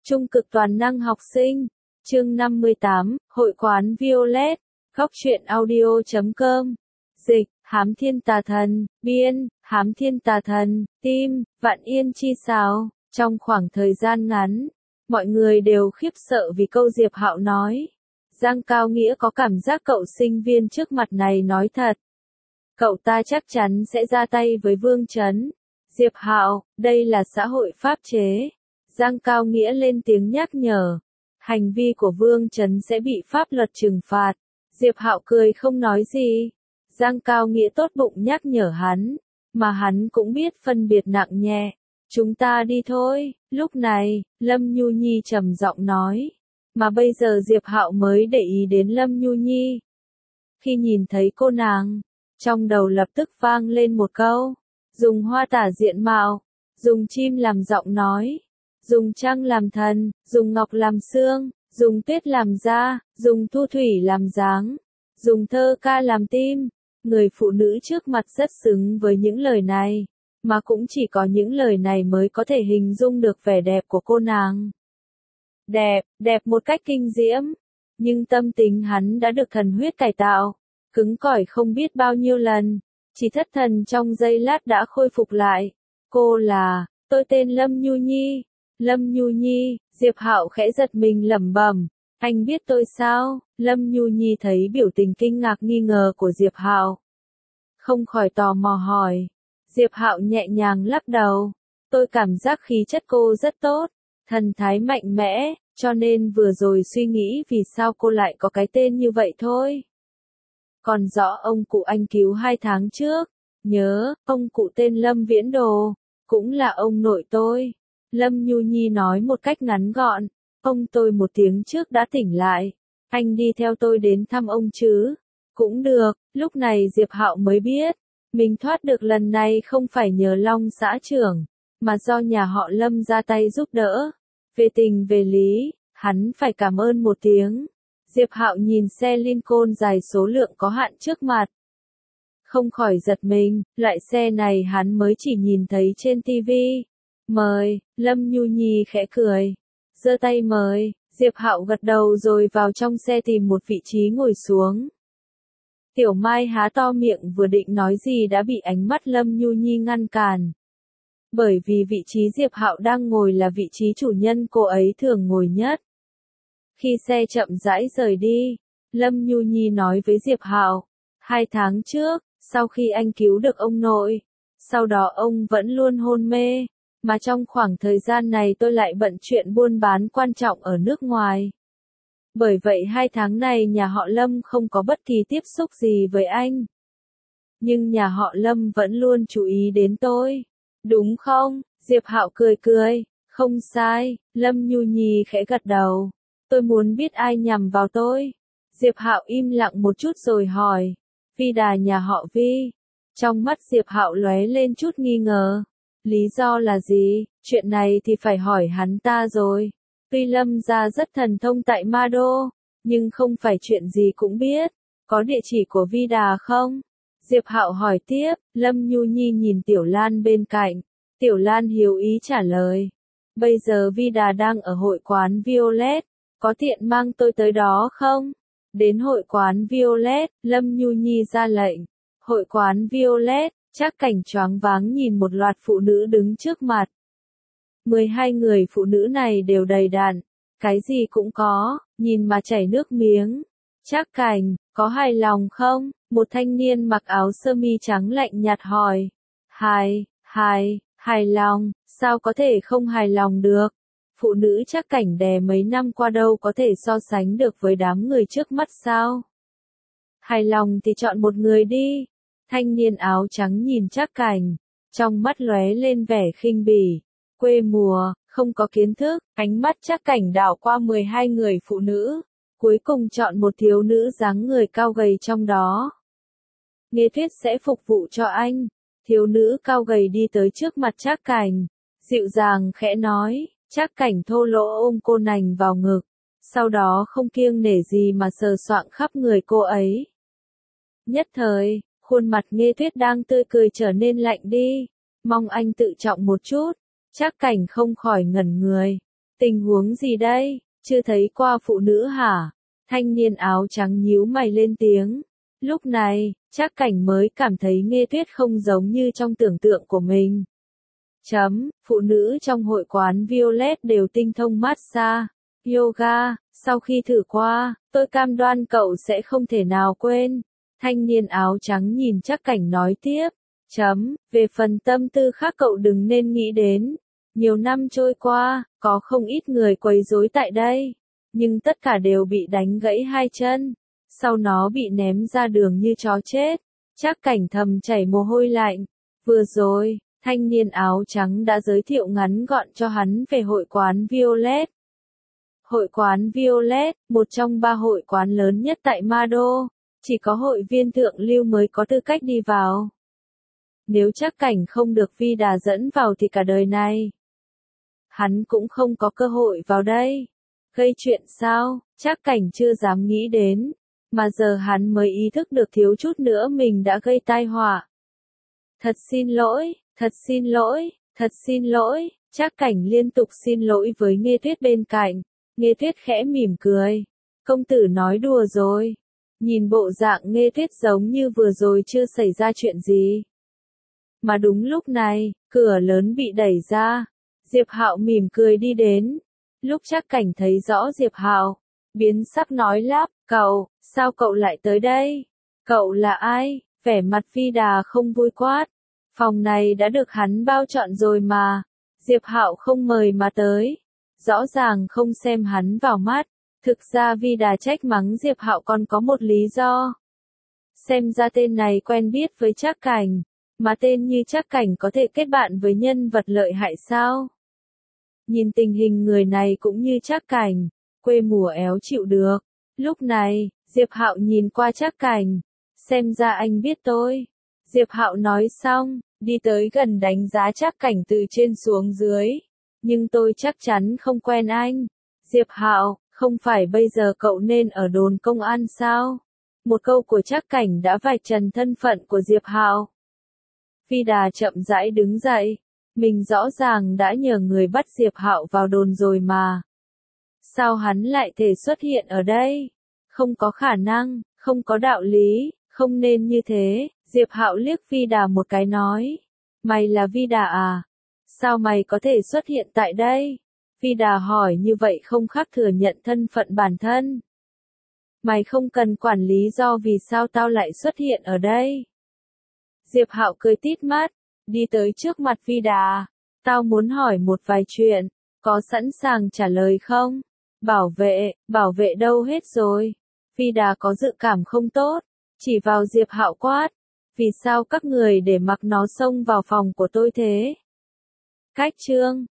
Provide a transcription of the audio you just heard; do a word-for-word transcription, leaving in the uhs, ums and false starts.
Trung cực toàn năng học sinh. Chương năm mươi tám, Hội quán Violet. Góc truyện audio chấm com. Dịch, Hám Thiên Tà Thần. Biên, Hám Thiên Tà Thần. Tim, Vạn Yên Chi Sào. Trong khoảng thời gian ngắn, mọi người đều khiếp sợ vì câu Diệp Hạo nói. Giang Cao Nghĩa có cảm giác cậu sinh viên trước mặt này nói thật. Cậu ta chắc chắn sẽ ra tay với Vương Chấn. Diệp Hạo, đây là xã hội pháp chế. Giang Cao Nghĩa lên tiếng nhắc nhở. Hành vi của Vương Chấn sẽ bị pháp luật trừng phạt. Diệp Hạo cười không nói gì. Giang Cao Nghĩa tốt bụng nhắc nhở hắn, mà hắn cũng biết phân biệt nặng nhẹ. Chúng ta đi thôi. Lúc này, Lâm Nhu Nhi trầm giọng nói. Mà bây giờ Diệp Hạo mới để ý đến Lâm Nhu Nhi. Khi nhìn thấy cô nàng, trong đầu lập tức vang lên một câu. Dùng hoa tả diện mạo, dùng chim làm giọng nói, dùng trăng làm thần, dùng ngọc làm xương, dùng tuyết làm da, dùng thu thủy làm dáng, dùng thơ ca làm tim. Người phụ nữ trước mặt rất xứng với những lời này, mà cũng chỉ có những lời này mới có thể hình dung được vẻ đẹp của cô nàng. Đẹp, đẹp một cách kinh diễm, nhưng tâm tính hắn đã được thần huyết cải tạo, cứng cỏi không biết bao nhiêu lần, chỉ thất thần trong giây lát đã khôi phục lại. Cô là, tôi tên Lâm Nhu Nhi. Lâm Nhu Nhi, Diệp Hạo khẽ giật mình lẩm bẩm, anh biết tôi sao? Lâm Nhu Nhi thấy biểu tình kinh ngạc nghi ngờ của Diệp Hạo, không khỏi tò mò hỏi. Diệp Hạo nhẹ nhàng lắc đầu, tôi cảm giác khí chất cô rất tốt, thần thái mạnh mẽ, cho nên vừa rồi suy nghĩ vì sao cô lại có cái tên như vậy thôi. Còn rõ ông cụ anh cứu hai tháng trước, nhớ, ông cụ tên Lâm Viễn Đồ, cũng là ông nội tôi. Lâm Nhu Nhi nói một cách ngắn gọn, ông tôi một tiếng trước đã tỉnh lại, anh đi theo tôi đến thăm ông chứ? Cũng được. Lúc này Diệp Hạo mới biết, mình thoát được lần này không phải nhờ Long xã trưởng, mà do nhà họ Lâm ra tay giúp đỡ. Về tình về lý, hắn phải cảm ơn một tiếng. Diệp Hạo nhìn xe Lincoln dài số lượng có hạn trước mặt, không khỏi giật mình, loại xe này hắn mới chỉ nhìn thấy trên ti vi. Mời. Lâm Nhu Nhi khẽ cười, giơ tay mời. Diệp Hạo gật đầu rồi vào trong xe tìm một vị trí ngồi xuống. Tiểu Mai há to miệng vừa định nói gì đã bị ánh mắt Lâm Nhu Nhi ngăn cản. Bởi vì vị trí Diệp Hạo đang ngồi là vị trí chủ nhân cô ấy thường ngồi nhất. Khi xe chậm rãi rời đi, Lâm Nhu Nhi nói với Diệp Hạo, hai tháng trước, sau khi anh cứu được ông nội, sau đó ông vẫn luôn hôn mê, mà trong khoảng thời gian này tôi lại bận chuyện buôn bán quan trọng ở nước ngoài. Bởi vậy hai tháng này nhà họ Lâm không có bất kỳ tiếp xúc gì với anh. Nhưng nhà họ Lâm vẫn luôn chú ý đến tôi. Đúng không? Diệp Hạo cười cười. Không sai. Lâm Nhu Nhi khẽ gật đầu. Tôi muốn biết ai nhằm vào tôi. Diệp Hạo im lặng một chút rồi hỏi. Vi Đà nhà họ Vi. Trong mắt Diệp Hạo lóe lên chút nghi ngờ. Lý do là gì? Chuyện này thì phải hỏi hắn ta rồi. Tuy Lâm gia rất thần thông tại Ma Đô, nhưng không phải chuyện gì cũng biết. Có địa chỉ của Vi Đà không? Diệp Hạo hỏi tiếp. Lâm Nhu Nhi nhìn Tiểu Lan bên cạnh. Tiểu Lan hiếu ý trả lời. Bây giờ Vi Đà đang ở hội quán Violet. Có tiện mang tôi tới đó không? Đến hội quán Violet, Lâm Nhu Nhi ra lệnh. Hội quán Violet, Trác Cảnh choáng váng nhìn một loạt phụ nữ đứng trước mặt. mười hai người phụ nữ này đều đầy đặn, cái gì cũng có, nhìn mà chảy nước miếng. Trác Cảnh, có hài lòng không? Một thanh niên mặc áo sơ mi trắng lạnh nhạt hỏi. Hài, hài, hài lòng, sao có thể không hài lòng được? Phụ nữ Trác Cảnh đè mấy năm qua đâu có thể so sánh được với đám người trước mắt sao? Hài lòng thì chọn một người đi. Thanh niên áo trắng nhìn Trác Cảnh, trong mắt lóe lên vẻ khinh bỉ. Quê mùa, không có kiến thức, ánh mắt Trác Cảnh đảo qua mười hai người phụ nữ, cuối cùng chọn một thiếu nữ dáng người cao gầy trong đó. Nghe Tuyết sẽ phục vụ cho anh. Thiếu nữ cao gầy đi tới trước mặt Trác Cảnh, dịu dàng khẽ nói. Trác Cảnh thô lỗ ôm cô nàng vào ngực, sau đó không kiêng nể gì mà sờ soạng khắp người cô ấy. Nhất thời, khuôn mặt Nghe Tuyết đang tươi cười trở nên lạnh đi. Mong anh tự trọng một chút. Trác Cảnh không khỏi ngẩn người. Tình huống gì đây? Chưa thấy qua phụ nữ hả? Thanh niên áo trắng nhíu mày lên tiếng. Lúc này, Trác Cảnh mới cảm thấy Nghê Tuyết không giống như trong tưởng tượng của mình. Chấm, phụ nữ trong hội quán Violet đều tinh thông massage, yoga, sau khi thử qua, tôi cam đoan cậu sẽ không thể nào quên. Thanh niên áo trắng nhìn Trác Cảnh nói tiếp. Chấm, về phần tâm tư khác cậu đừng nên nghĩ đến. Nhiều năm trôi qua, có không ít người quấy rối tại đây, nhưng tất cả đều bị đánh gãy hai chân, sau nó bị ném ra đường như chó chết. Trác Cảnh thầm chảy mồ hôi lạnh. Vừa rồi, thanh niên áo trắng đã giới thiệu ngắn gọn cho hắn về hội quán Violet. Hội quán Violet, một trong ba hội quán lớn nhất tại Ma Đô, chỉ có hội viên thượng lưu mới có tư cách đi vào. Nếu Trác Cảnh không được Vi Đà dẫn vào thì cả đời này hắn cũng không có cơ hội vào đây. Gây chuyện sao? Trác Cảnh chưa dám nghĩ đến, mà giờ hắn mới ý thức được thiếu chút nữa mình đã gây tai họa. Thật xin lỗi, thật xin lỗi, thật xin lỗi. Trác Cảnh liên tục xin lỗi với Nghê Tuyết bên cạnh. Nghê Tuyết khẽ mỉm cười. Công tử nói đùa rồi. Nhìn bộ dạng Nghê Tuyết giống như vừa rồi chưa xảy ra chuyện gì. Mà đúng lúc này, cửa lớn bị đẩy ra. Diệp Hạo mỉm cười đi đến. Lúc Trác Cảnh thấy rõ Diệp Hạo, biến sắc nói lắp, cậu, sao cậu lại tới đây? Cậu là ai? Vẻ mặt Vi Đà không vui quát. Phòng này đã được hắn bao trọn rồi mà. Diệp Hạo không mời mà tới. Rõ ràng không xem hắn vào mắt. Thực ra Vi Đà trách mắng Diệp Hạo còn có một lý do. Xem ra tên này quen biết với Trác Cảnh. Mà tên như Trác Cảnh có thể kết bạn với nhân vật lợi hại sao? Nhìn tình hình người này cũng như Trác Cảnh, quê mùa éo chịu được. Lúc này, Diệp Hạo nhìn qua Trác Cảnh, xem ra anh biết tôi. Diệp Hạo nói xong, đi tới gần đánh giá Trác Cảnh từ trên xuống dưới. Nhưng tôi chắc chắn không quen anh. Diệp Hạo, không phải bây giờ cậu nên ở đồn công an sao? Một câu của Trác Cảnh đã vạch trần thân phận của Diệp Hạo. Vi Đà chậm rãi đứng dậy. Mình rõ ràng đã nhờ người bắt Diệp Hạo vào đồn rồi mà. Sao hắn lại thể xuất hiện ở đây? Không có khả năng, không có đạo lý, không nên như thế. Diệp Hạo liếc Vi Đà một cái nói. Mày là Vi Đà à? Sao mày có thể xuất hiện tại đây? Vi Đà hỏi như vậy không khác thừa nhận thân phận bản thân. Mày không cần quản lý do vì sao tao lại xuất hiện ở đây. Diệp Hạo cười tít mắt, đi tới trước mặt Vi Đà. Tao muốn hỏi một vài chuyện, có sẵn sàng trả lời không? Bảo vệ, bảo vệ đâu hết rồi? Vi Đà có dự cảm không tốt, chỉ vào Diệp Hạo quát. Vì sao các người để mặc nó xông vào phòng của tôi thế? Cách chương